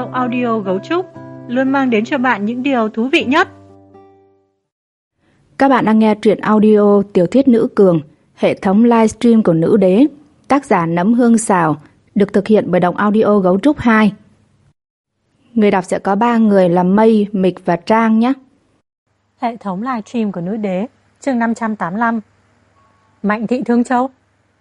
Động Audio Gấu Trúc luôn mang đến cho bạn những điều thú vị nhất. Các bạn đang nghe truyện audio Tiểu thuyết Nữ Cường, hệ thống livestream của Nữ Đế, tác giả Nấm Hương Xào, được thực hiện bởi Động Audio Gấu Trúc 2. Người đọc sẽ có 3 người là Mây, Mịch và Trang nhé. Hệ thống livestream của Nữ Đế, chương 585. Mạnh thị Thương Châu.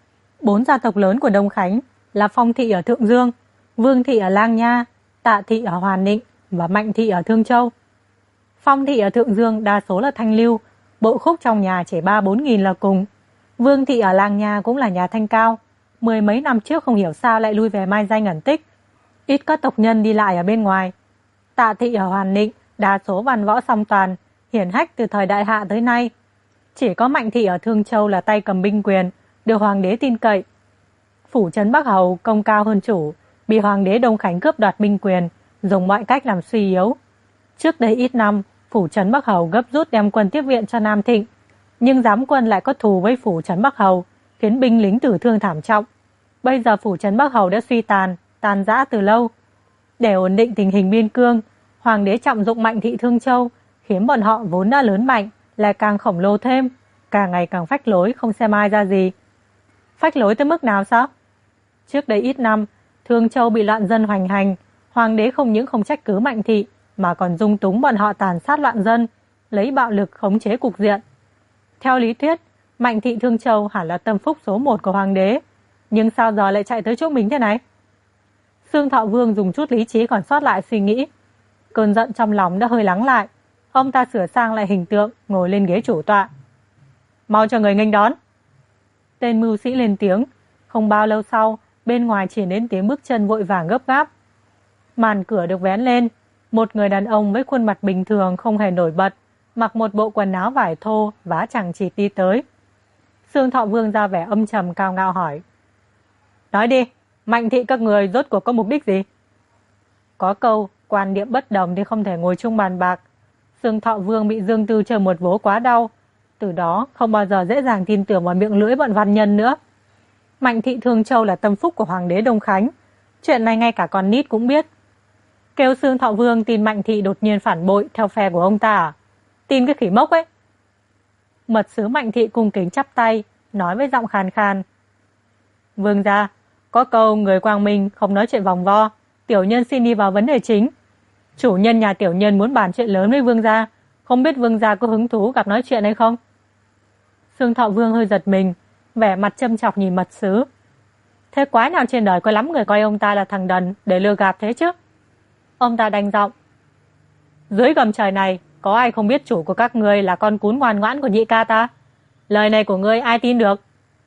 4 gia tộc lớn của Đông Khánh là Phong thị ở Thượng Dương, Vương thị ở Lang Nha, Tạ thị ở Hoàn Định và Mạnh thị ở Thương Châu. Phong thị ở Thượng Dương đa số là thanh lưu, bộ khúc trong nhà chỉ 3-4 nghìn là cùng. Vương thị ở Lang Nha cũng là nhà thanh cao, mười mấy năm trước không hiểu sao lại lui về mai danh ẩn tích, ít có tộc nhân đi lại ở bên ngoài. Tạ thị ở Hoàn Định đa số văn võ song toàn, hiển hách từ thời Đại Hạ tới nay. Chỉ có Mạnh thị ở Thương Châu là tay cầm binh quyền, được hoàng đế tin cậy. Phủ trấn Bắc Hầu công cao hơn chủ, bị hoàng đế Đông Khánh cướp đoạt binh quyền, dùng mọi cách làm suy yếu. Trước đây ít năm, phủ trấn Bắc Hầu gấp rút đem quân tiếp viện cho Nam Thịnh, nhưng giám quân lại có thù với phủ trấn Bắc Hầu, khiến binh lính tử thương thảm trọng. Bây giờ phủ trấn Bắc Hầu đã suy tàn, tan rã từ lâu. Để ổn định tình hình biên cương, hoàng đế trọng dụng Mạnh thị Thương Châu, khiến bọn họ vốn đã lớn mạnh lại càng khổng lồ thêm, càng ngày càng phách lối không xem ai ra gì. Phách lối tới mức nào sao? Trước đây ít năm, Thương Châu bị loạn dân hoành hành, hoàng đế không những không trách cứ Mạnh thị mà còn dung túng bọn họ tàn sát loạn dân, lấy bạo lực khống chế cục diện. Theo lý thuyết, Mạnh thị Thương Châu hẳn là tâm phúc số 1 của hoàng đế, nhưng sao giờ lại chạy tới chỗ mình thế này? Xương Thọ Vương dùng chút lý trí còn sót lại suy nghĩ. Cơn giận trong lòng đã hơi lắng lại, ông ta sửa sang lại hình tượng, ngồi lên ghế chủ tọa. Mau cho người nghênh đón. Tên mưu sĩ lên tiếng. Không bao lâu sau, bên ngoài chỉ đến tiếng bước chân vội vàng gấp gáp. Màn cửa được vén lên, một người đàn ông với khuôn mặt bình thường không hề nổi bật, mặc một bộ quần áo vải thô, vá chẳng chịt đi tới. Xương Thọ Vương ra vẻ âm trầm cao ngạo hỏi. Nói đi, Mạnh thị các người rốt cuộc có mục đích gì? Có câu, quan niệm bất đồng thì không thể ngồi chung bàn bạc. Xương Thọ Vương bị Dương Tư chơi một vố quá đau, từ đó không bao giờ dễ dàng tin tưởng vào miệng lưỡi bọn văn nhân nữa. Mạnh thị Thương Châu là tâm phúc của hoàng đế Đông Khánh, chuyện này ngay cả con nít cũng biết. Kêu Xương Thọ Vương tin Mạnh thị đột nhiên phản bội theo phe của ông ta à? Tin cái khỉ mốc ấy. Mật sứ Mạnh thị cung kính chắp tay, nói với giọng khàn khàn. Vương gia, có câu người quang minh không nói chuyện vòng vo, tiểu nhân xin đi vào vấn đề chính. Chủ nhân nhà tiểu nhân muốn bàn chuyện lớn với vương gia, không biết vương gia có hứng thú gặp nói chuyện hay không? Xương Thọ Vương hơi giật mình, vẻ mặt châm chọc nhìn mật sứ. Thế quái nào trên đời có lắm người coi ông ta là thằng đần để lừa gạt thế chứ? Ông ta đanh giọng. Dưới gầm trời này, có ai không biết chủ của các ngươi là con cún ngoan ngoãn của nhị ca ta? Lời này của ngươi ai tin được?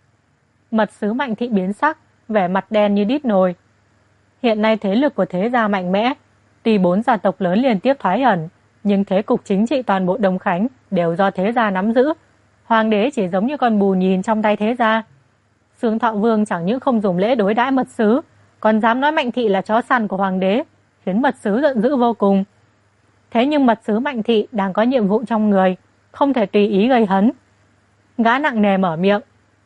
Mật sứ Mạnh thị biến sắc, vẻ mặt đen như đít nồi. Hiện nay thế lực của thế gia mạnh mẽ, tuy 4 gia tộc lớn liên tiếp thoái ẩn, nhưng thế cục chính trị toàn bộ Đông Khánh đều do thế gia nắm giữ. Hoàng đế chỉ giống như con bù nhìn trong tay thế gia. Xương Thọ Vương chẳng những không dùng lễ đối đãi mật sứ, còn dám nói Mạnh thị là chó săn của hoàng đế, khiến mật sứ giận dữ vô cùng. Thế nhưng mật sứ Mạnh thị đang có nhiệm vụ trong người, không thể tùy ý gây hấn. Gã nặng nề mở miệng.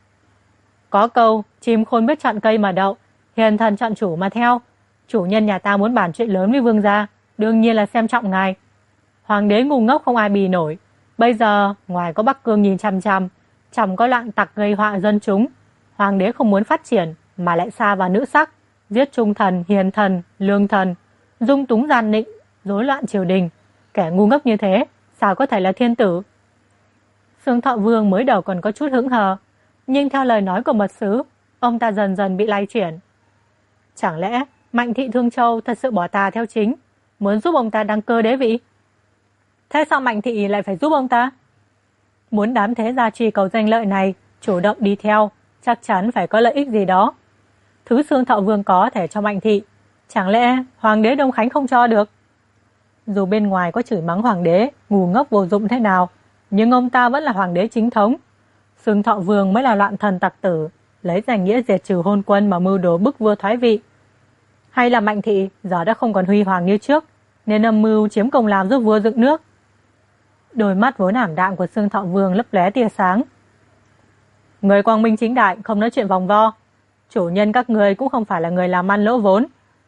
Có câu, chim khôn biết chọn cây mà đậu, hiền thần chọn chủ mà theo. Chủ nhân nhà ta muốn bàn chuyện lớn với vương gia, đương nhiên là xem trọng ngài. Hoàng đế ngu ngốc không ai bì nổi. Bây giờ, ngoài có Bắc Cương nhìn chằm chằm, chẳng có loạn tặc gây họa dân chúng. Hoàng đế không muốn phát triển, mà lại sa vào nữ sắc, giết trung thần, hiền thần, lương thần, dung túng gian nịnh, rối loạn triều đình. Kẻ ngu ngốc như thế, sao có thể là thiên tử? Xương Thọ Vương mới đầu còn có chút hững hờ, nhưng theo lời nói của mật sứ, ông ta dần dần bị lay chuyển. Chẳng lẽ Mạnh thị Thương Châu thật sự bỏ tà theo chính, muốn giúp ông ta đăng cơ đế vị? Thế sao Mạnh thị lại phải giúp ông ta? Muốn đám thế gia truy cầu danh lợi này chủ động đi theo, chắc chắn phải có lợi ích gì đó. Thứ Xương Thọ Vương có thể cho Mạnh thị, chẳng lẽ hoàng đế Đông Khánh không cho được? Dù bên ngoài có chửi mắng hoàng đế ngu ngốc vô dụng thế nào, nhưng ông ta vẫn là hoàng đế chính thống. Xương Thọ Vương mới là loạn thần tặc tử, lấy danh nghĩa diệt trừ hôn quân mà mưu đồ bức vua thoái vị. Hay là Mạnh thị giờ đã không còn huy hoàng như trước, nên âm mưu chiếm công làm giúp vua dựng nước? Đôi mắt vốn ảm đạm của Xương Thọ Vương lấp lóe tia sáng. Người quang minh chính đại, không nói chuyện vòng vo. Chủ nhân các người cũng không phải là người làm ăn lỗ vốn.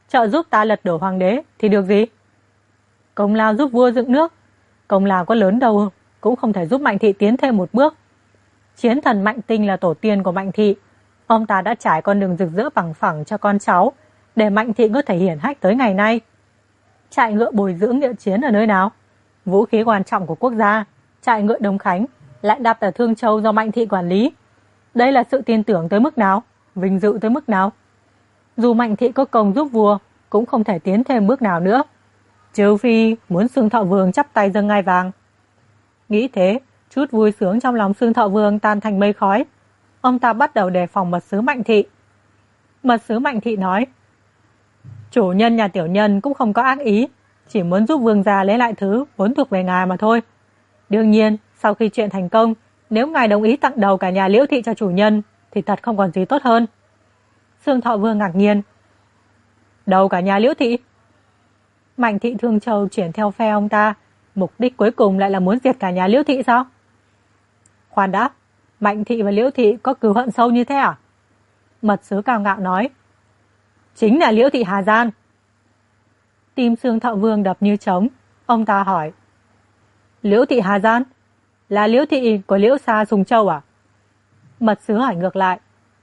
trợ giúp ta lật đổ hoàng đế thì được gì? Công lao giúp vua dựng nước, công lao có lớn đâu cũng không thể giúp Mạnh thị tiến thêm một bước. Chiến thần Mạnh Tinh là tổ tiên của Mạnh thị, ông ta đã trải con đường rực rỡ bằng phẳng cho con cháu để Mạnh thị có thể hiển hách tới ngày nay. Trại ngựa bồi dưỡng ngựa chiến ở nơi nào? Vũ khí quan trọng của quốc gia, trại ngựa Đông Khánh lại đặt ở Thương Châu do Mạnh thị quản lý. Đây là sự tin tưởng tới mức nào, vinh dự tới mức nào? Dù Mạnh thị có công giúp vua cũng không thể tiến thêm bước nào nữa, trừ phi muốn Xương Thọ Vương chắp tay dâng ngai vàng. Nghĩ thế, chút vui sướng trong lòng Xương Thọ Vương tan thành mây khói. Ông ta bắt đầu đề phòng mật sứ Mạnh thị. Mật sứ Mạnh thị nói: chủ nhân nhà tiểu nhân cũng không có ác ý, chỉ muốn giúp vương gia lấy lại thứ vốn thuộc về ngài mà thôi. Đương nhiên, sau khi chuyện thành công, nếu ngài đồng ý tặng đầu cả nhà Liễu thị cho chủ nhân thì thật không còn gì tốt hơn. Xương Thọ Vương ngạc nhiên: đầu cả nhà Liễu thị? Mạnh thị Thương Châu chuyển theo phe ông ta, mục đích cuối cùng lại là muốn diệt cả nhà Liễu thị sao? Khoan đã, Mạnh thị và Liễu thị có cừu hận sâu như thế à? Mật sứ cao ngạo nói: chính là Liễu thị hà gian. Tim Xương Thọ Vương đập như trống. Ông ta hỏi: Liễu thị hà gian? Là Liễu thị của Liễu Sa Sùng Châu à? Mật sứ hỏi ngược lại: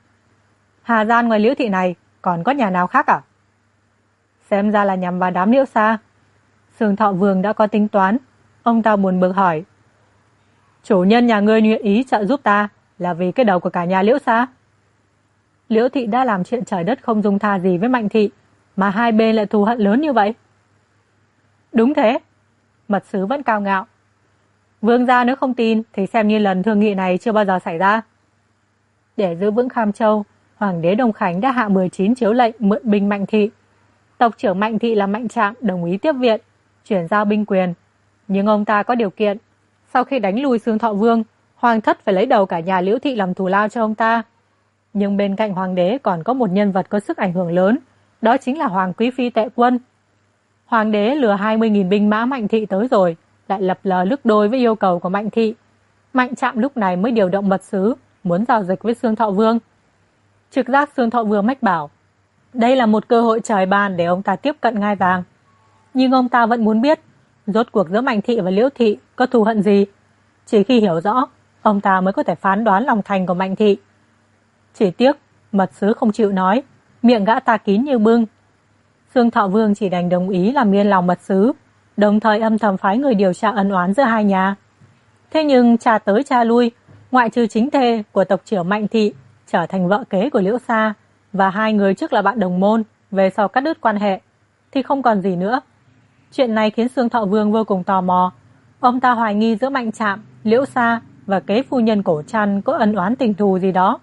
hà gian ngoài Liễu thị này còn có nhà nào khác à? Xem ra là nhằm vào đám Liễu Sa. Xương Thọ Vương đã có tính toán. Ông ta buồn bực hỏi: chủ nhân nhà ngươi nguyện ý trợ giúp ta là vì cái đầu của cả nhà Liễu Sa? Liễu thị đã làm chuyện trời đất không dung tha gì với Mạnh thị, mà hai bên lại thù hận lớn như vậy. Đúng thế. Mật sứ vẫn cao ngạo: vương gia nếu không tin thì xem như lần thương nghị này chưa bao giờ xảy ra. Để giữ vững Kham Châu, hoàng đế Đông Khánh đã hạ 19 chiếu lệnh mượn binh Mạnh thị. Tộc trưởng Mạnh thị là Mạnh Trạm đồng ý tiếp viện, chuyển giao binh quyền. Nhưng ông ta có điều kiện, sau khi đánh lui Xương Thọ Vương, hoàng thất phải lấy đầu cả nhà Liễu thị làm thù lao cho ông ta. Nhưng bên cạnh hoàng đế còn có một nhân vật có sức ảnh hưởng lớn, đó chính là Hoàng Quý Phi Tệ Quân. Hoàng đế lừa 20.000 binh mã Mạnh thị tới rồi, lại lập lờ lức đôi với yêu cầu của Mạnh thị. Mạnh Trạm lúc này mới điều động mật sứ, muốn giao dịch với Xương Thọ Vương. Trực giác Xương Thọ Vương mách bảo, đây là một cơ hội trời ban để ông ta tiếp cận ngai vàng. Nhưng ông ta vẫn muốn biết, rốt cuộc giữa Mạnh thị và Liễu thị có thù hận gì. Chỉ khi hiểu rõ, ông ta mới có thể phán đoán lòng thành của Mạnh thị. Chỉ tiếc, mật sứ không chịu nói, miệng gã ta kín như bưng. Xương Thọ Vương chỉ đành đồng ý làm yên lòng mật sứ, đồng thời âm thầm phái người điều tra ân oán giữa hai nhà. Thế nhưng cha tới cha lui, ngoại trừ chính thê của tộc trưởng Mạnh thị trở thành vợ kế của Liễu Sa và hai người trước là bạn đồng môn, về sau cắt đứt quan hệ, thì không còn gì nữa. Chuyện này khiến Xương Thọ Vương vô cùng tò mò. Ông ta hoài nghi giữa Mạnh Trạm, Liễu Sa và kế phu nhân Cổ Trăn có ân oán tình thù gì đó.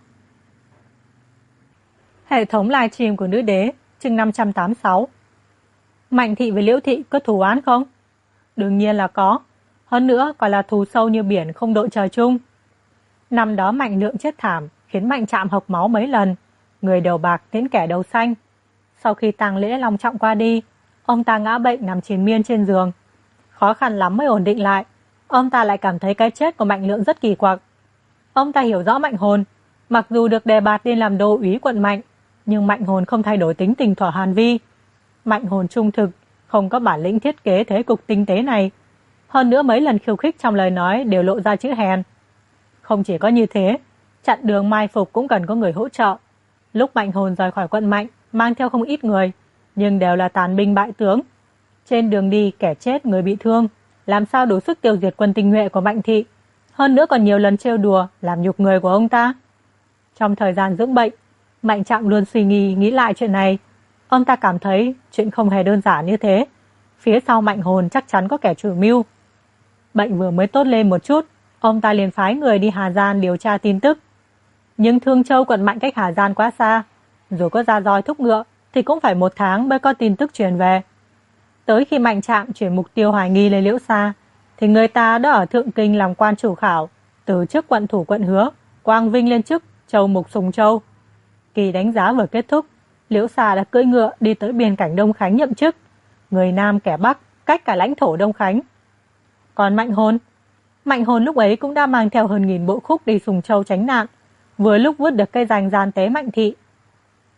Hệ thống livestream của Nữ Đế, chương 586. Mạnh thị với Liễu thị có thù oán không? Đương nhiên là có. Hơn nữa còn là thù sâu như biển không đội trời chung. Năm đó Mạnh Lượng chết thảm, khiến Mạnh Trạm hộc máu mấy lần, người đầu bạc đến kẻ đầu xanh. Sau khi tang lễ long trọng qua đi, ông ta ngã bệnh nằm triền miên trên giường. Khó khăn lắm mới ổn định lại, ông ta lại cảm thấy cái chết của Mạnh Lượng rất kỳ quặc. Ông ta hiểu rõ Mạnh Hồn, mặc dù được đề bạt lên làm đô úy quận Mạnh, nhưng Mạnh Hồn không thay đổi tính tình thỏa hàn vi. Mạnh Hồn trung thực, không có bản lĩnh thiết kế thế cục tinh tế này. Hơn nữa mấy lần khiêu khích trong lời nói đều lộ ra chữ hèn. Không chỉ có như thế, chặn đường mai phục cũng cần có người hỗ trợ. Lúc Mạnh Hồn rời khỏi quận Mạnh, mang theo không ít người, nhưng đều là tàn binh bại tướng. Trên đường đi kẻ chết người bị thương, làm sao đủ sức tiêu diệt quân tinh nhuệ của Mạnh thị. Hơn nữa còn nhiều lần trêu đùa, làm nhục người của ông ta. Trong thời gian dưỡng bệnh, Mạnh Trạm luôn suy nghĩ lại chuyện này. Ông ta cảm thấy chuyện không hề đơn giản như thế. Phía sau Mạnh Hồn chắc chắn có kẻ chủ mưu. Bệnh vừa mới tốt lên một chút, ông ta liền phái người đi Hà Giang điều tra tin tức. Nhưng Thương Châu quận Mạnh cách Hà Giang quá xa, dù có ra roi thúc ngựa thì cũng phải 1 tháng mới có tin tức truyền về. Tới khi Mạnh Trạm chuyển mục tiêu hoài nghi lên Liễu Sa, thì người ta đã ở Thượng Kinh làm quan chủ khảo, từ chức quận thủ quận Hứa, quang vinh lên chức Châu Mục Sùng Châu. Kỳ đánh giá vừa kết thúc, Liễu Sa đã cưỡi ngựa đi tới biên cảnh Đông Khánh nhậm chức, người Nam kẻ Bắc, cách cả lãnh thổ Đông Khánh. Còn Mạnh Hồn lúc ấy cũng đã mang theo hơn 1000 bộ khúc đi Sùng Châu tránh nạn, vừa lúc vứt được cây giành gian tế Mạnh thị.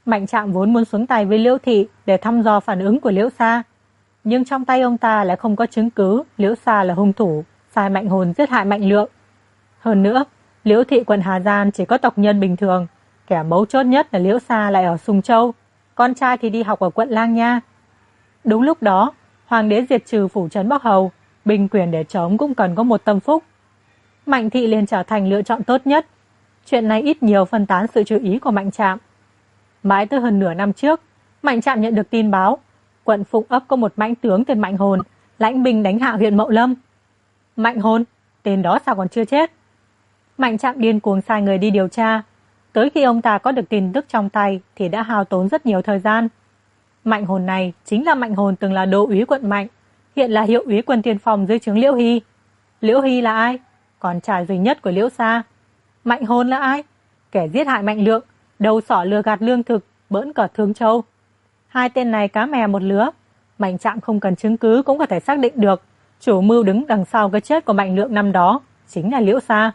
Mạnh Trạm vốn muốn xuống tay với Liễu Thị để thăm dò phản ứng của Liễu Sa, nhưng trong tay ông ta lại không có chứng cứ Liễu Sa là hung thủ sai Mạnh Hồn giết hại Mạnh Lượng. Hơn nữa, Liễu Thị quận Hà Giang chỉ có tộc nhân bình thường, kẻ mấu chốt nhất là Liễu Sa lại ở Sùng Châu, con trai thì đi học ở quận Lang Nha. Đúng lúc đó, hoàng đế diệt trừ phủ trấn Bắc Hầu, binh quyền để chống cũng cần có một tâm phúc. Mạnh Thị liền trở thành lựa chọn tốt nhất. Chuyện này ít nhiều phân tán sự chú ý của Mạnh Trạm. Mãi tới hơn nửa năm trước, Mạnh Trạm nhận được tin báo, quận Phụng Ấp có một mãnh tướng tên Mạnh Hồn, lãnh binh đánh hạ huyện Mậu Lâm. Mạnh Hồn, tên đó sao còn chưa chết? Mạnh Trạm điên cuồng sai người đi điều tra. Tới khi ông ta có được tin tức trong tay thì đã hao tốn rất nhiều thời gian. Mạnh Hồn này chính là Mạnh Hồn từng là đô úy quận Mạnh, hiện là hiệu úy quân tiên phong dưới trướng Liễu Hy. Liễu Hy là ai? Con trai duy nhất của Liễu Sa. Mạnh Hồn là ai? Kẻ giết hại Mạnh Lượng, đầu sỏ lừa gạt lương thực, bỡn cợt Thương Châu. Hai tên này cá mè một lứa. Mạnh Trạm không cần chứng cứ cũng có thể xác định được chủ mưu đứng đằng sau cái chết của Mạnh Lượng năm đó chính là Liễu Sa.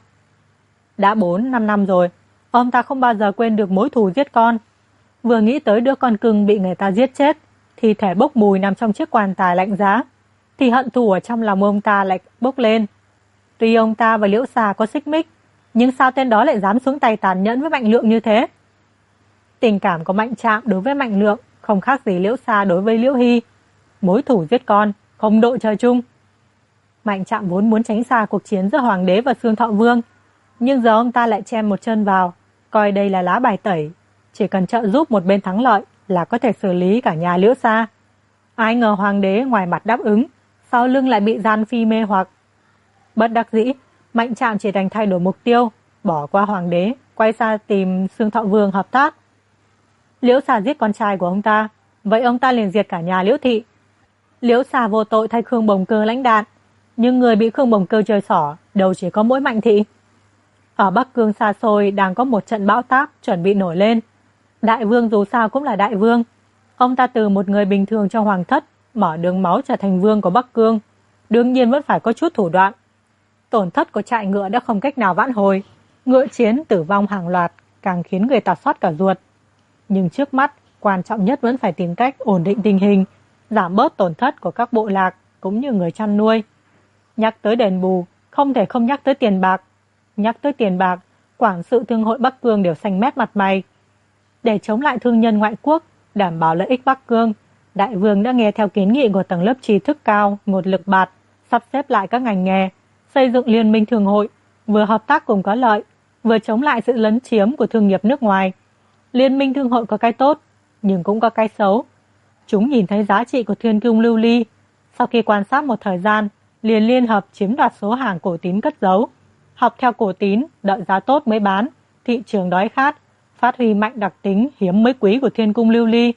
Đã 4-5 năm rồi, ông ta không bao giờ quên được mối thù giết con. Vừa nghĩ tới đứa con cưng bị người ta giết chết, thi thể bốc mùi nằm trong chiếc quan tài lạnh giá, thì hận thù ở trong lòng ông ta lại bốc lên. Tuy ông ta và Liễu Sa có xích mích, nhưng sao tên đó lại dám xuống tay tàn nhẫn với Mạnh Lượng như thế? Tình cảm của Mạnh Trạm đối với Mạnh Lượng không khác gì Liễu Sa đối với Liễu Hy. Mối thù giết con, không đội trời chung. Mạnh Trạm vốn muốn tránh xa cuộc chiến giữa Hoàng đế và Xương Thọ Vương, nhưng giờ ông ta lại chen một chân vào, coi đây là lá bài tẩy. Chỉ cần trợ giúp một bên thắng lợi là có thể xử lý cả nhà Liễu Sa. Ai ngờ Hoàng đế ngoài mặt đáp ứng, sau lưng lại bị gian phi mê hoặc. Bất đắc dĩ, Mạnh Trạm chỉ đành thay đổi mục tiêu, bỏ qua Hoàng đế, quay ra tìm Xương Thọ Vương hợp tác. Liễu Sa giết con trai của ông ta, vậy ông ta liền diệt cả nhà Liễu Thị. Liễu Sa vô tội thay Khương Bồng Cơ lãnh đạn, nhưng người bị Khương Bồng Cơ chơi xỏ đâu chỉ có mỗi Mạnh Thị. Ở Bắc Cương xa xôi đang có một trận bão táp chuẩn bị nổi lên. Đại vương dù sao cũng là đại vương. Ông ta từ một người bình thường trong hoàng thất mở đường máu trở thành vương của Bắc Cương, đương nhiên vẫn phải có chút thủ đoạn. Tổn thất của trại ngựa đã không cách nào vãn hồi, ngựa chiến tử vong hàng loạt càng khiến người ta xót cả ruột. Nhưng trước mắt, quan trọng nhất vẫn phải tìm cách ổn định tình hình, giảm bớt tổn thất của các bộ lạc cũng như người chăn nuôi. Nhắc tới đền bù, không thể không nhắc tới tiền bạc. Nhắc tới tiền bạc, quản sự thương hội Bắc Cương đều xanh mét mặt mày. Để chống lại thương nhân ngoại quốc, đảm bảo lợi ích Bắc Cương, đại vương đã nghe theo kiến nghị của tầng lớp trí thức cao, ngột lực bạt, sắp xếp lại các ngành nghề, xây dựng liên minh thương hội, vừa hợp tác cùng có lợi, vừa chống lại sự lấn chiếm của thương nghiệp nước ngoài. Liên minh thương hội có cái tốt, nhưng cũng có cái xấu. Chúng nhìn thấy giá trị của Thiên Cung Lưu Ly, sau khi quan sát một thời gian, liền liên hợp chiếm đoạt số hàng cổ tín cất giấu. Học theo cổ tín, đợi giá tốt mới bán, thị trường đói khát, phát huy mạnh đặc tính hiếm mới quý của Thiên Cung Lưu Ly.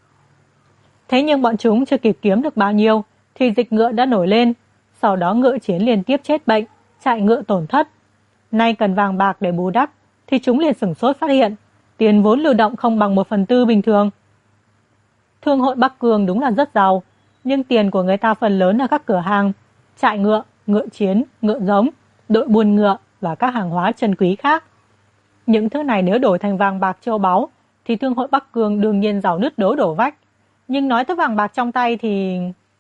Thế nhưng bọn chúng chưa kịp kiếm được bao nhiêu, thì dịch ngựa đã nổi lên, sau đó ngựa chiến liên tiếp chết bệnh, chạy ngựa tổn thất. Nay cần vàng bạc để bù đắp, thì chúng liền sửng sốt phát hiện, tiền vốn lưu động không bằng 1/4 bình thường. Thương hội Bắc Cương đúng là rất giàu, nhưng tiền của người ta phần lớn ở các cửa hàng, trại ngựa, ngựa chiến, ngựa giống, đội buôn ngựa và các hàng hóa chân quý khác. Những thứ này nếu đổi thành vàng bạc châu báu thì thương hội Bắc Cương đương nhiên giàu nứt đố đổ vách. Nhưng nói tới vàng bạc trong tay thì...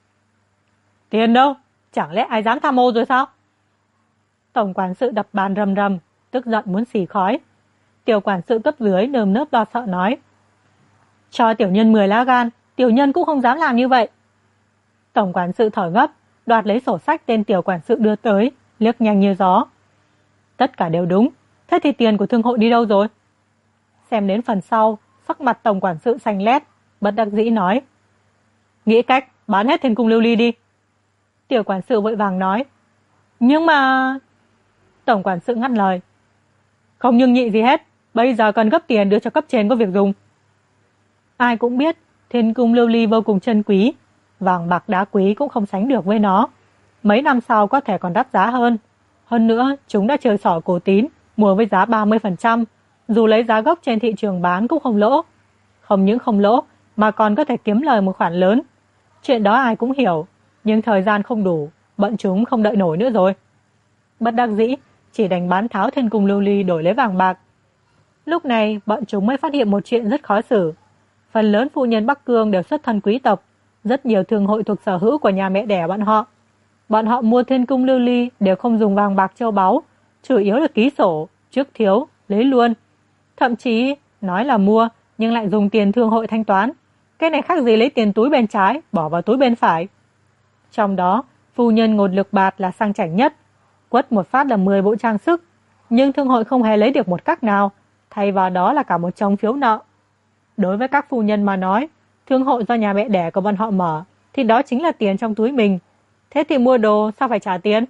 Tiền đâu? Chẳng lẽ ai dám tham ô rồi sao? Tổng quản sự đập bàn rầm rầm, tức giận muốn xì khói. Tiểu quản sự cấp dưới nơm nớp lo sợ nói: Cho tiểu nhân 10 lá gan, tiểu nhân cũng không dám làm như vậy. Tổng quản sự thở gấp, đoạt lấy sổ sách tên tiểu quản sự đưa tới, liếc nhanh như gió. Tất cả đều đúng, thế thì tiền của thương hội đi đâu rồi? Xem đến phần sau, sắc mặt tổng quản sự xanh lét, bất đắc dĩ nói: Nghĩ cách bán hết Thiên Cung Lưu Ly đi. Tiểu quản sự vội vàng nói: Nhưng mà... Tổng quản sự ngắt lời: Không nhưng nhị gì hết, bây giờ cần gấp tiền đưa cho cấp trên có việc dùng. Ai cũng biết Thiên Cung Lưu Ly vô cùng chân quý, vàng bạc đá quý cũng không sánh được với nó. Mấy năm sau có thể còn đắt giá hơn. Hơn nữa, chúng đã chơi xỏ cổ tín, mua với giá 30%, dù lấy giá gốc trên thị trường bán cũng không lỗ. Không những không lỗ, mà còn có thể kiếm lời một khoản lớn. Chuyện đó ai cũng hiểu, nhưng thời gian không đủ, bọn chúng không đợi nổi nữa rồi. Bất đắc dĩ, chỉ đành bán tháo Thiên Cung Lưu Ly đổi lấy vàng bạc. Lúc này, bọn chúng mới phát hiện một chuyện rất khó xử. Phần lớn phu nhân Bắc Cương đều xuất thân quý tộc, rất nhiều thương hội thuộc sở hữu của nhà mẹ đẻ bọn họ. Bọn họ mua thiên cung lưu ly đều không dùng vàng bạc châu báu, chủ yếu là ký sổ, trước thiếu, lấy luôn. Thậm chí nói là mua nhưng lại dùng tiền thương hội thanh toán. Cái này khác gì lấy tiền túi bên trái bỏ vào túi bên phải. Trong đó, phu nhân Ngột Lực Bạt là sang chảnh nhất, quất một phát là 10 bộ trang sức, nhưng thương hội không hề lấy được một cắc nào, thay vào đó là cả một chồng phiếu nợ. Đối với các phu nhân mà nói, thương hội do nhà mẹ đẻ của bọn họ mở, thì đó chính là tiền trong túi mình. Thế thì mua đồ sao phải trả tiền?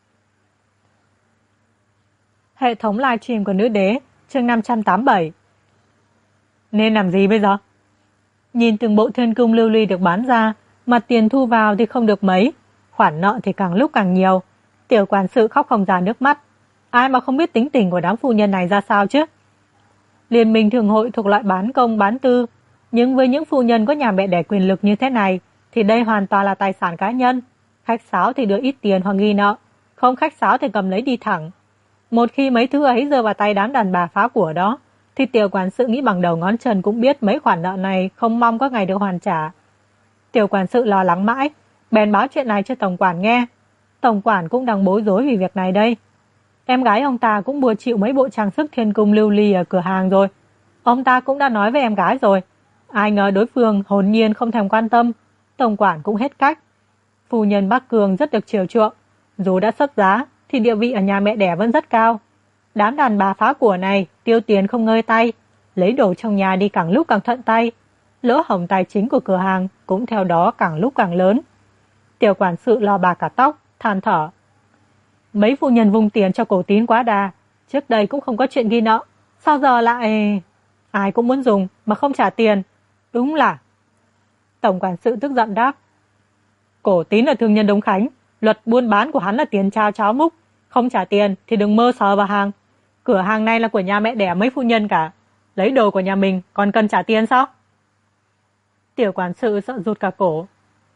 Hệ thống livestream của Nữ Đế, chương 587. Nên làm gì bây giờ? Nhìn từng bộ thiên cung lưu ly được bán ra, mà tiền thu vào thì không được mấy, khoản nợ thì càng lúc càng nhiều. Tiểu quản sự khóc không ra nước mắt. Ai mà không biết tính tình của đám phu nhân này ra sao chứ? Liên minh thương hội thuộc loại bán công bán tư, nhưng với những phu nhân có nhà mẹ đẻ quyền lực như thế này, thì đây hoàn toàn là tài sản cá nhân. Khách sáo thì đưa ít tiền hoặc ghi nợ, không khách sáo thì cầm lấy đi thẳng. Một khi mấy thứ ấy rơi vào tay đám đàn bà phá của đó, thì tiểu quản sự nghĩ bằng đầu ngón chân cũng biết mấy khoản nợ này không mong có ngày được hoàn trả. Tiểu quản sự lo lắng mãi, bèn báo chuyện này cho tổng quản nghe. Tổng quản cũng đang bối rối vì việc này đây. Em gái ông ta cũng mua chịu mấy bộ trang sức thiên cung lưu ly ở cửa hàng rồi. Ông ta cũng đã nói với em gái rồi. Ai ngờ đối phương hồn nhiên không thèm quan tâm. Tổng quản cũng hết cách. Phu nhân Bắc Cương rất được chiều chuộng. Dù đã xuất giá thì địa vị ở nhà mẹ đẻ vẫn rất cao. Đám đàn bà phá của này tiêu tiền không ngơi tay, lấy đồ trong nhà đi càng lúc càng thuận tay. Lỗ hổng tài chính của cửa hàng cũng theo đó càng lúc càng lớn. Tiểu quản sự lo bà cả tóc, than thở. Mấy phu nhân vung tiền cho cổ tín quá đà, trước đây cũng không có chuyện ghi nợ, sao giờ lại... Ai cũng muốn dùng mà không trả tiền, đúng là... Tổng quản sự tức giận đáp. Cổ tín là thương nhân Đông Khánh, luật buôn bán của hắn là tiền trao cháo múc, không trả tiền thì đừng mơ sờ vào hàng. Cửa hàng này là của nhà mẹ đẻ mấy phu nhân cả, lấy đồ của nhà mình còn cần trả tiền sao? Tiểu quản sự sợ rụt cả cổ.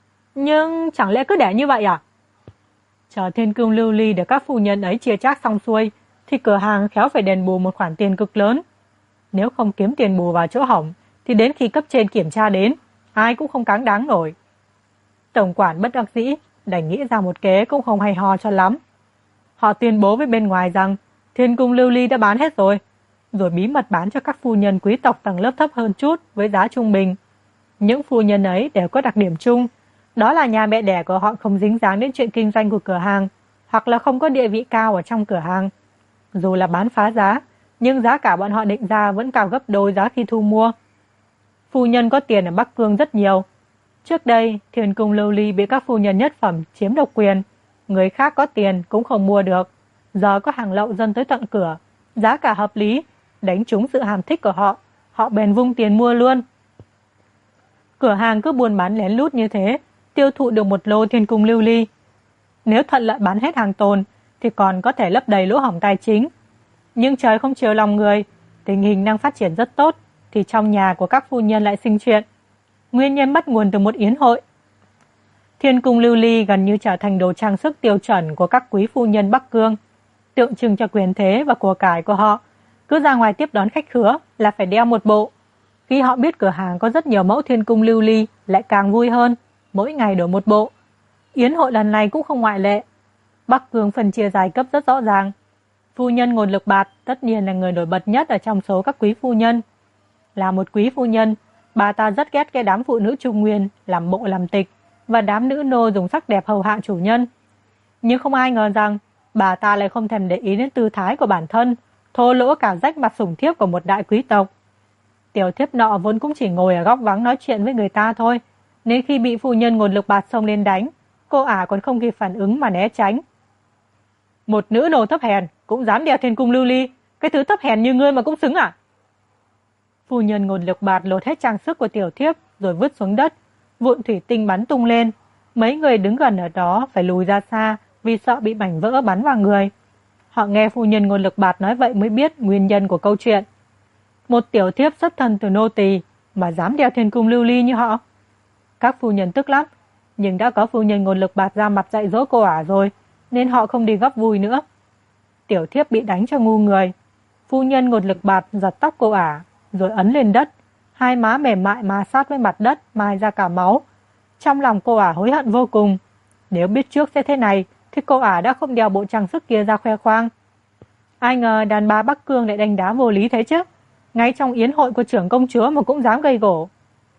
Nhưng chẳng lẽ cứ để như vậy à? Chờ thiên cung lưu ly để các phu nhân ấy chia chác xong xuôi, thì cửa hàng khéo phải đền bù một khoản tiền cực lớn. Nếu không kiếm tiền bù vào chỗ hỏng, thì đến khi cấp trên kiểm tra đến, ai cũng không cáng đáng nổi. Tổng quản bất đắc dĩ, đành nghĩ ra một kế cũng không hay ho cho lắm. Họ tuyên bố với bên ngoài rằng thiên cung lưu ly đã bán hết rồi bí mật bán cho các phu nhân quý tộc tầng lớp thấp hơn chút với giá trung bình. Những phu nhân ấy đều có đặc điểm chung, đó là nhà mẹ đẻ của họ không dính dáng đến chuyện kinh doanh của cửa hàng, hoặc là không có địa vị cao ở trong cửa hàng. Dù là bán phá giá, nhưng giá cả bọn họ định ra vẫn cao gấp đôi giá khi thu mua. Phu nhân có tiền ở Bắc Cương rất nhiều. Trước đây, thiên cung lưu ly bị các phu nhân nhất phẩm chiếm độc quyền, người khác có tiền cũng không mua được. Giờ có hàng lậu dâng tới tận cửa, giá cả hợp lý, đánh trúng sự hàm thích của họ, họ bèn vung tiền mua luôn. Cửa hàng cứ buôn bán lén lút như thế, tiêu thụ được một lô thiên cung lưu ly. Nếu thuận lợi bán hết hàng tồn, thì còn có thể lấp đầy lỗ hổng tài chính. Nhưng trời không chiều lòng người, tình hình đang phát triển rất tốt, thì trong nhà của các phu nhân lại sinh chuyện. Nguyên nhân bắt nguồn từ một yến hội. Thiên cung lưu ly gần như trở thành đồ trang sức tiêu chuẩn của các quý phu nhân Bắc Cương, tượng trưng cho quyền thế và của cải của họ. Cứ ra ngoài tiếp đón khách khứa là phải đeo một bộ. Khi họ biết cửa hàng có rất nhiều mẫu thiên cung lưu ly lại càng vui hơn, mỗi ngày đổi một bộ. Yến hội lần này cũng không ngoại lệ. Bắc Cương phân chia giai cấp rất rõ ràng. Phu nhân Ngột Lực Bạt tất nhiên là người nổi bật nhất ở trong số các quý phu nhân. Là một quý phu nhân, bà ta rất ghét cái đám phụ nữ Trung Nguyên làm bộ làm tịch và đám nữ nô dùng sắc đẹp hầu hạ chủ nhân. Nhưng không ai ngờ rằng bà ta lại không thèm để ý đến tư thái của bản thân, thô lỗ cả rách mặt sủng thiếp của một đại quý tộc. Tiểu thiếp nọ vốn cũng chỉ ngồi ở góc vắng nói chuyện với người ta thôi, nên khi bị phu nhân Ngột Lực Bạt xông lên đánh, cô ả còn không kịp phản ứng mà né tránh. Một nữ nô thấp hèn cũng dám đeo thiên cung lưu ly, cái thứ thấp hèn như ngươi mà cũng xứng à? Phu nhân Ngột Lực Bạt lột hết trang sức của tiểu thiếp rồi vứt xuống đất, vụn thủy tinh bắn tung lên. Mấy người đứng gần ở đó phải lùi ra xa vì sợ bị mảnh vỡ bắn vào người. Họ nghe phu nhân Ngột Lực Bạt nói vậy mới biết nguyên nhân của câu chuyện. Một tiểu thiếp xuất thân từ nô tỳ mà dám đeo thiên cung lưu ly như họ. Các phu nhân tức lắm, nhưng đã có phu nhân Ngột Lực Bạt ra mặt dạy dỗ cô ả rồi, nên họ không đi góp vui nữa. Tiểu thiếp bị đánh cho ngu người. Phu nhân Ngột Lực Bạt giật tóc cô ả, rồi ấn lên đất, hai má mềm mại ma sát với mặt đất, mai ra cả máu. Trong lòng cô ả hối hận vô cùng. Nếu biết trước sẽ thế này, thì cô ả đã không đeo bộ trang sức kia ra khoe khoang. Ai ngờ đàn bà Bắc Cương lại đánh đá vô lý thế chứ. Ngay trong yến hội của trưởng công chúa mà cũng dám gây gổ.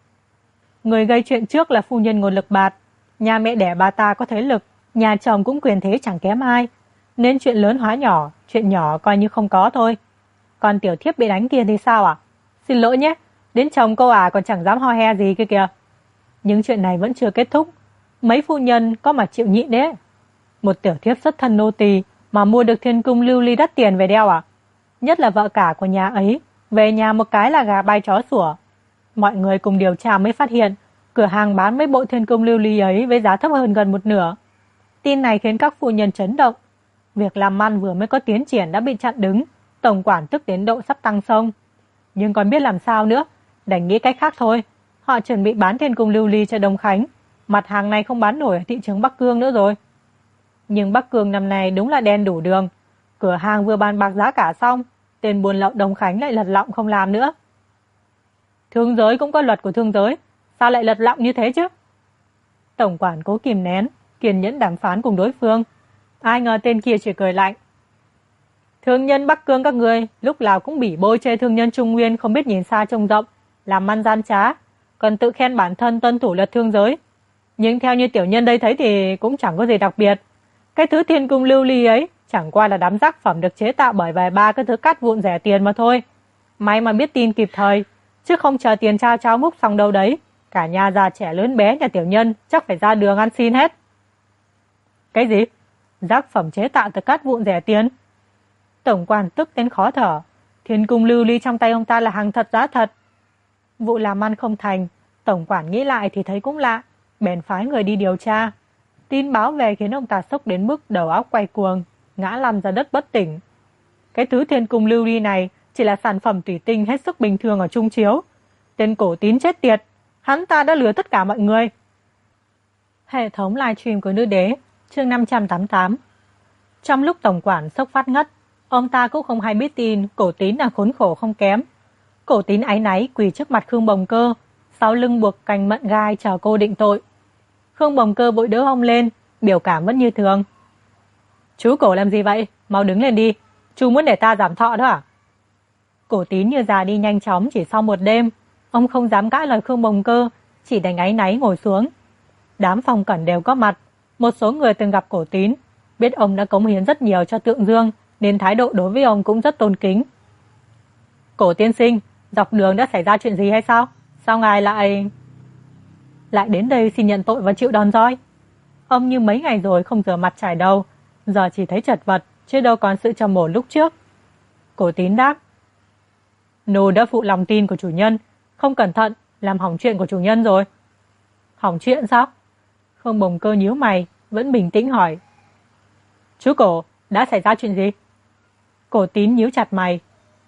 Người gây chuyện trước là phu nhân Ngôn Lực Bạt. Nhà mẹ đẻ bà ta có thế lực, nhà chồng cũng quyền thế chẳng kém ai. Nên chuyện lớn hóa nhỏ, chuyện nhỏ coi như không có thôi. Còn tiểu thiếp bị đánh kia thì sao à? Xin lỗi nhé, đến chồng cô ả còn chẳng dám ho he gì kia kìa. Nhưng chuyện này vẫn chưa kết thúc. Mấy phu nhân có mà chịu nhịn đấy. Một tiểu thiếp xuất thân nô tỳ mà mua được thiên cung lưu ly đắt tiền về đeo à? Nhất là vợ cả của nhà ấy, về nhà một cái là gà bay chó sủa. Mọi người cùng điều tra mới phát hiện cửa hàng bán mấy bộ thiên cung lưu ly ấy với giá thấp hơn gần một nửa. Tin này khiến các phu nhân chấn động. Việc làm ăn vừa mới có tiến triển đã bị chặn đứng, tổng quản tức đến độ sắp tăng sông. Nhưng còn biết làm sao nữa, đành nghĩ cách khác thôi. Họ chuẩn bị bán thiên cung lưu ly cho Đông Khánh. Mặt hàng này không bán nổi ở thị trường Bắc Cương nữa rồi. Nhưng Bắc Cương năm nay đúng là đen đủ đường. Cửa hàng vừa bàn bạc giá cả xong, tên buôn lậu Đông Khánh lại lật lọng không làm nữa. Thương giới cũng có luật của thương giới, sao lại lật lọng như thế chứ? Tổng quản cố kìm nén, kiên nhẫn đàm phán cùng đối phương. Ai ngờ tên kia chỉ cười lạnh. Thương nhân Bắc Cương các người lúc nào cũng bỉ bôi chê thương nhân Trung Nguyên không biết nhìn xa trông rộng, làm ăn gian trá, còn tự khen bản thân tuân thủ luật thương giới. Nhưng theo như tiểu nhân đây thấy thì cũng chẳng có gì đặc biệt. Cái thứ thiên cung lưu ly ấy chẳng qua là đám rác phẩm được chế tạo bởi vài ba cái thứ cát vụn rẻ tiền mà thôi. May mà biết tin kịp thời, chứ không chờ tiền trao cháo múc xong đâu đấy. Cả nhà già trẻ lớn bé nhà tiểu nhân chắc phải ra đường ăn xin hết. Cái gì? Rác phẩm chế tạo từ cát vụn rẻ tiền? Tổng quan tức đến khó thở. Thiên cung lưu ly trong tay ông ta là hàng thật giá thật. Vụ làm ăn không thành, tổng quản nghĩ lại thì thấy cũng lạ, bèn phái người đi điều tra. Tin báo về khiến ông ta sốc đến mức đầu óc quay cuồng, ngã lăn ra đất bất tỉnh. Cái thứ thiên cung lưu ly này chỉ là sản phẩm thủy tinh hết sức bình thường ở Trung Chiếu. Tên cổ Tín chết tiệt, hắn ta đã lừa tất cả mọi người. Hệ thống livestream của Nữ Đế, chương 588. Trong lúc tổng quản sốc phát ngất, ông ta cũng không hay biết tin cổ Tín là khốn khổ không kém. Cổ Tín áy náy quỳ trước mặt Khương Bồng Cơ, sau lưng buộc cành mận gai chờ cô định tội. Khương Bồng Cơ vội đỡ ông lên, biểu cảm vẫn như thường. Chú cổ làm gì vậy? Mau đứng lên đi. Chú muốn để ta giảm thọ đó à? Cổ Tín như già đi nhanh chóng chỉ sau một đêm. Ông không dám cãi lời Khương Bồng Cơ, chỉ đành áy náy ngồi xuống. Đám phong cẩn đều có mặt. Một số người từng gặp cổ Tín, biết ông đã cống hiến rất nhiều cho Tượng Dương, nên thái độ đối với ông cũng rất tôn kính. Cổ tiên sinh, dọc đường đã xảy ra chuyện gì hay sao? Sao ngài lại đến đây xin nhận tội và chịu đòn roi? Ông như mấy ngày rồi không rửa mặt chải đầu, giờ chỉ thấy chật vật, chứ đâu còn sự trầm ổn lúc trước. Cổ Tín đáp. Nô đã phụ lòng tin của chủ nhân, không cẩn thận, làm hỏng chuyện của chủ nhân rồi. Hỏng chuyện sao? Khương Bồng Cơ nhíu mày, vẫn bình tĩnh hỏi. Chú cổ, đã xảy ra chuyện gì? Cổ Tín nhíu chặt mày.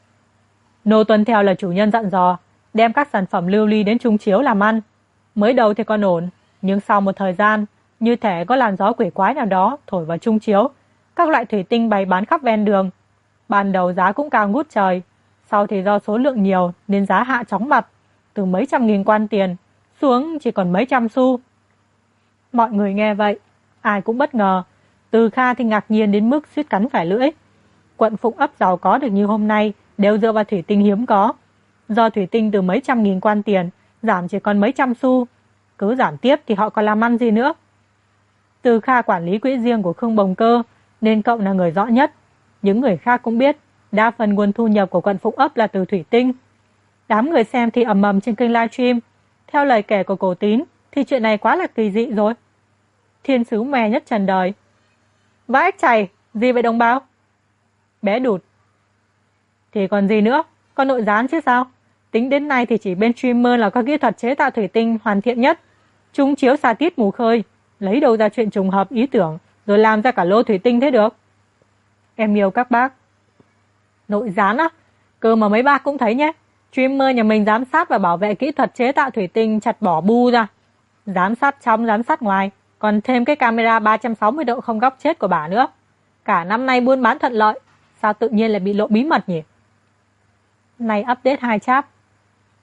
Nô tuân theo lời chủ nhân dặn dò, đem các sản phẩm lưu ly đến Trung Chiếu làm ăn. Mới đầu thì còn ổn, nhưng sau một thời gian, như thể có làn gió quỷ quái nào đó thổi vào Trung Chiếu, các loại thủy tinh bày bán khắp ven đường. Ban đầu giá cũng cao ngút trời, sau thì do số lượng nhiều nên giá hạ chóng mặt, từ mấy trăm nghìn quan tiền xuống chỉ còn mấy trăm xu. Mọi người nghe vậy, ai cũng bất ngờ. Từ Kha thì ngạc nhiên đến mức suýt cắn phải lưỡi. Quận Phụng Ấp giàu có được như hôm nay đều dựa vào thủy tinh hiếm có. Do thủy tinh từ mấy trăm nghìn quan tiền giảm chỉ còn mấy trăm xu, cứ giảm tiếp thì họ còn làm ăn gì nữa. Từ Kha quản lý quỹ riêng của Khương Bồng Cơ nên cậu là người rõ nhất. Những người khác cũng biết đa phần nguồn thu nhập của quận Phụng Ấp là từ thủy tinh. Đám người xem thì ầm ầm trên kênh livestream. Theo lời kể của cổ Tín thì chuyện này quá là kỳ dị rồi. Thiên sứ mè nhất trần đời. Vãi chày, gì vậy đồng bào? Bé Đụt. Thì còn gì nữa, có nội gián chứ sao? Tính đến nay thì chỉ bên streamer là có kỹ thuật chế tạo thủy tinh hoàn thiện nhất. Chúng chiếu xa tít mù khơi, lấy đâu ra chuyện trùng hợp ý tưởng rồi làm ra cả lô thủy tinh thế được? Em yêu các bác. Nội gián á? Cơ mà mấy bác cũng thấy nhé. Streamer nhà mình giám sát và bảo vệ kỹ thuật chế tạo thủy tinh chặt bỏ bu ra. Giám sát trong, giám sát ngoài, còn thêm cái camera 360 độ không góc chết của bà nữa. Cả năm nay buôn bán thuận lợi, sao tự nhiên lại bị lộ bí mật nhỉ? Này update 2 chap.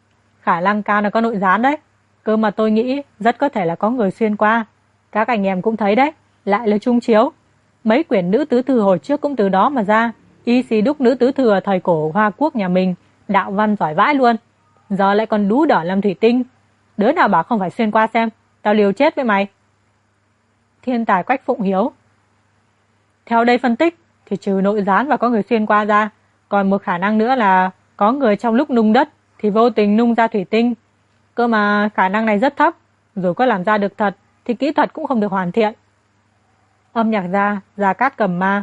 Khả năng cao là có nội gián đấy. Cơ mà tôi nghĩ rất có thể là có người xuyên qua. Các anh em cũng thấy đấy, lại là Trung Chiếu. Mấy quyển nữ tứ thư hồi trước cũng từ đó mà ra. Y xì đúc nữ tứ thư ở thời cổ Hoa Quốc nhà mình, đạo văn giỏi vãi luôn. Giờ lại còn đú đỏ làm thủy tinh. Đứa nào bảo không phải xuyên qua xem, tao liều chết với mày. Thiên tài Quách Phụng Hiếu. Theo đây phân tích thì trừ nội gián và có người xuyên qua ra, còn một khả năng nữa là có người trong lúc nung đất thì vô tình nung ra thủy tinh. Cơ mà khả năng này rất thấp, dù có làm ra được thật thì kỹ thuật cũng không được hoàn thiện. Âm nhạc Gia Cát cầm ma.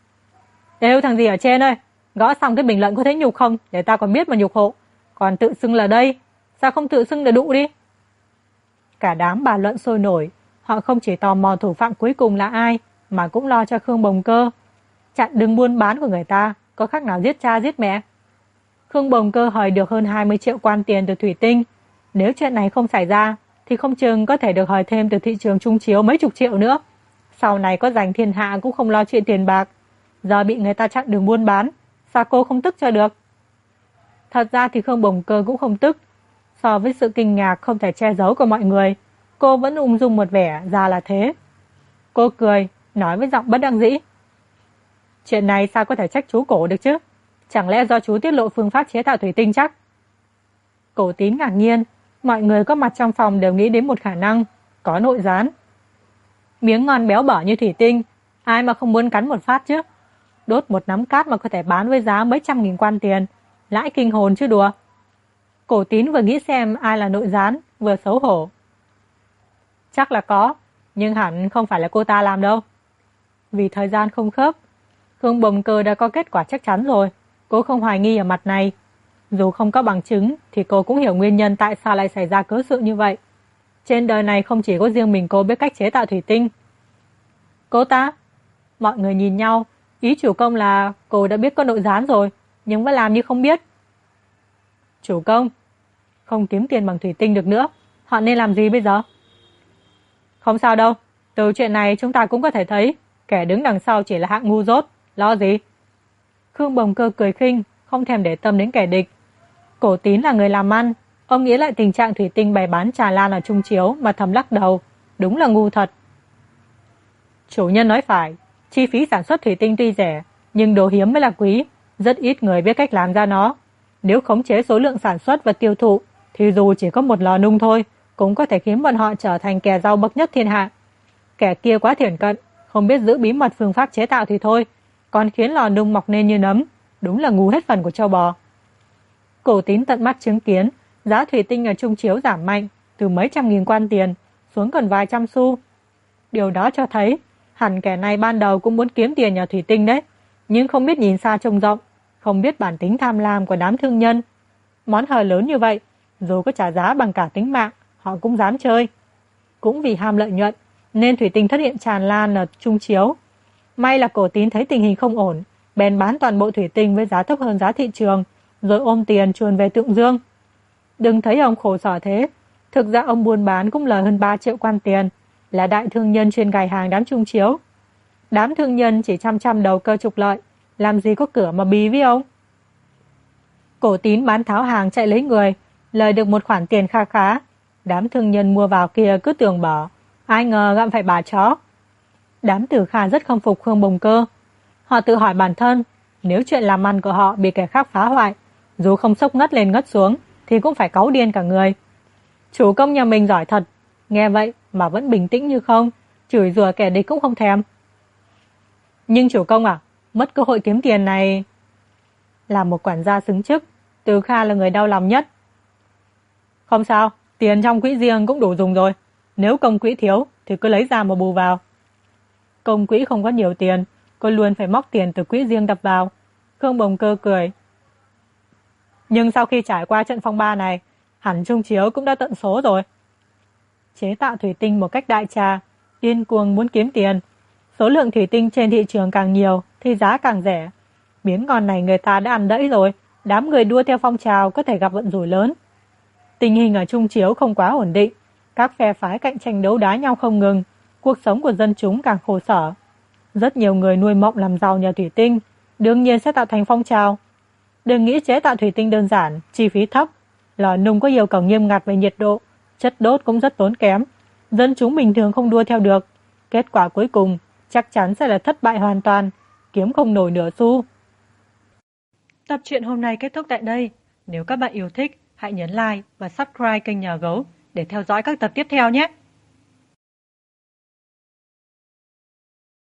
Êu thằng gì ở trên ơi, gõ xong cái bình luận có thấy nhục không, để tao còn biết mà nhục hộ. Còn tự xưng là đây, sao không tự xưng là đụ đi. Cả đám bàn luận sôi nổi, họ không chỉ tò mò thủ phạm cuối cùng là ai, mà cũng lo cho Khương Bồng Cơ. Chặn đường buôn bán của người ta có khác nào giết cha giết mẹ. Khương Bồng Cơ hời được hơn 20 triệu quan tiền từ thủy tinh. Nếu chuyện này không xảy ra thì không chừng có thể được hời thêm từ thị trường Trung Chiếu mấy chục triệu nữa. Sau này có giành thiên hạ cũng không lo chuyện tiền bạc. Giờ bị người ta chặn đường buôn bán, sao cô không tức cho được? Thật ra thì Khương Bồng Cơ cũng không tức. So với sự kinh ngạc không thể che giấu của mọi người, cô vẫn ung dung một vẻ ra là thế. Cô cười, nói với giọng bất đắc dĩ. Chuyện này sao có thể trách chú Cổ được chứ? Chẳng lẽ do chú tiết lộ phương pháp chế tạo thủy tinh chắc? Cổ Tín ngạc nhiên, mọi người có mặt trong phòng đều nghĩ đến một khả năng, có nội gián. Miếng ngon béo bở như thủy tinh, ai mà không muốn cắn một phát chứ? Đốt một nắm cát mà có thể bán với giá mấy trăm nghìn quan tiền, lãi kinh hồn chứ đùa. Cổ Tín vừa nghĩ xem ai là nội gián, vừa xấu hổ. Chắc là có, nhưng hẳn không phải là cô ta làm đâu. Vì thời gian không khớp, Khương Bồng Cơ đã có kết quả chắc chắn rồi, cô không hoài nghi ở mặt này. Dù không có bằng chứng thì cô cũng hiểu nguyên nhân tại sao lại xảy ra cớ sự như vậy. Trên đời này không chỉ có riêng mình cô biết cách chế tạo thủy tinh. Cô ta? Mọi người nhìn nhau, ý chủ công là cô đã biết có nội gián rồi, nhưng vẫn làm như không biết. Chủ công, không kiếm tiền bằng thủy tinh được nữa, họ nên làm gì bây giờ? Không sao đâu, từ chuyện này chúng ta cũng có thể thấy kẻ đứng đằng sau chỉ là hạng ngu dốt, lo gì? Khương Bồng Cơ cười khinh, không thèm để tâm đến kẻ địch. Cổ Tín là người làm ăn, ông nghĩ lại tình trạng thủy tinh bày bán tràn lan ở Trung Chiếu mà thầm lắc đầu, đúng là ngu thật. Chủ nhân nói phải, chi phí sản xuất thủy tinh tuy rẻ, nhưng đồ hiếm mới là quý, rất ít người biết cách làm ra nó. Nếu khống chế số lượng sản xuất và tiêu thụ, thì dù chỉ có một lò nung thôi, cũng có thể khiến bọn họ trở thành kẻ giàu bậc nhất thiên hạ. Kẻ kia quá thiển cận, không biết giữ bí mật phương pháp chế tạo thì thôi, còn khiến lò nung mọc nên như nấm, đúng là ngu hết phần của trâu bò. Cổ Tín tận mắt chứng kiến giá thủy tinh ở Trung Chiếu giảm mạnh từ mấy trăm nghìn quan tiền xuống còn vài trăm xu. Điều đó cho thấy hẳn kẻ này ban đầu cũng muốn kiếm tiền nhờ thủy tinh đấy, nhưng không biết nhìn xa trông rộng, không biết bản tính tham lam của đám thương nhân. Món hời lớn như vậy, dù có trả giá bằng cả tính mạng, họ cũng dám chơi. Cũng vì ham lợi nhuận nên thủy tinh thất hiện tràn lan ở Trung Chiếu. May là Cổ Tín thấy tình hình không ổn, bèn bán toàn bộ thủy tinh với giá thấp hơn giá thị trường, rồi ôm tiền chuồn về Tượng Dương. Đừng thấy ông khổ sở thế, thực ra ông buôn bán cũng lời hơn 3 triệu quan tiền, là đại thương nhân chuyên gài hàng đám Trung Chiếu. Đám thương nhân chỉ chăm đầu cơ trục lợi, làm gì có cửa mà bí với ông. Cổ Tín bán tháo hàng chạy lấy người, lời được một khoản tiền kha khá. Đám thương nhân mua vào kia cứ tưởng bỏ, ai ngờ gặm phải bà chó. Đám Tử Kha rất không phục Khương Bồng Cơ. Họ tự hỏi bản thân, nếu chuyện làm ăn của họ bị kẻ khác phá hoại, dù không sốc ngất lên ngất xuống, thì cũng phải cáu điên cả người. Chủ công nhà mình giỏi thật, nghe vậy mà vẫn bình tĩnh như không, chửi rủa kẻ địch cũng không thèm. Nhưng chủ công à, mất cơ hội kiếm tiền này... Là một quản gia xứng chức, Tử Kha là người đau lòng nhất. Không sao, tiền trong quỹ riêng cũng đủ dùng rồi. Nếu công quỹ thiếu thì cứ lấy ra mà bù vào. Công quỹ không có nhiều tiền, cô luôn phải móc tiền từ quỹ riêng đập vào. Khương Bồng Cơ cười. Nhưng sau khi trải qua trận phong ba này, hẳn Trung Chiếu cũng đã tận số rồi. Chế tạo thủy tinh một cách đại trà, điên cuồng muốn kiếm tiền. Số lượng thủy tinh trên thị trường càng nhiều thì giá càng rẻ. Miếng ngon này người ta đã ăn đẫy rồi, đám người đua theo phong trào có thể gặp vận rủi lớn. Tình hình ở Trung Chiếu không quá ổn định, các phe phái cạnh tranh đấu đá nhau không ngừng, cuộc sống của dân chúng càng khổ sở. Rất nhiều người nuôi mộng làm giàu nhờ thủy tinh, đương nhiên sẽ tạo thành phong trào. Đừng nghĩ chế tạo thủy tinh đơn giản, chi phí thấp. Lò nung có yêu cầu nghiêm ngặt về nhiệt độ, chất đốt cũng rất tốn kém. Dân chúng bình thường không đua theo được. Kết quả cuối cùng chắc chắn sẽ là thất bại hoàn toàn, kiếm không nổi nửa xu. Tập truyện hôm nay kết thúc tại đây. Nếu các bạn yêu thích, hãy nhấn like và subscribe kênh Nhà Gấu để theo dõi các tập tiếp theo nhé.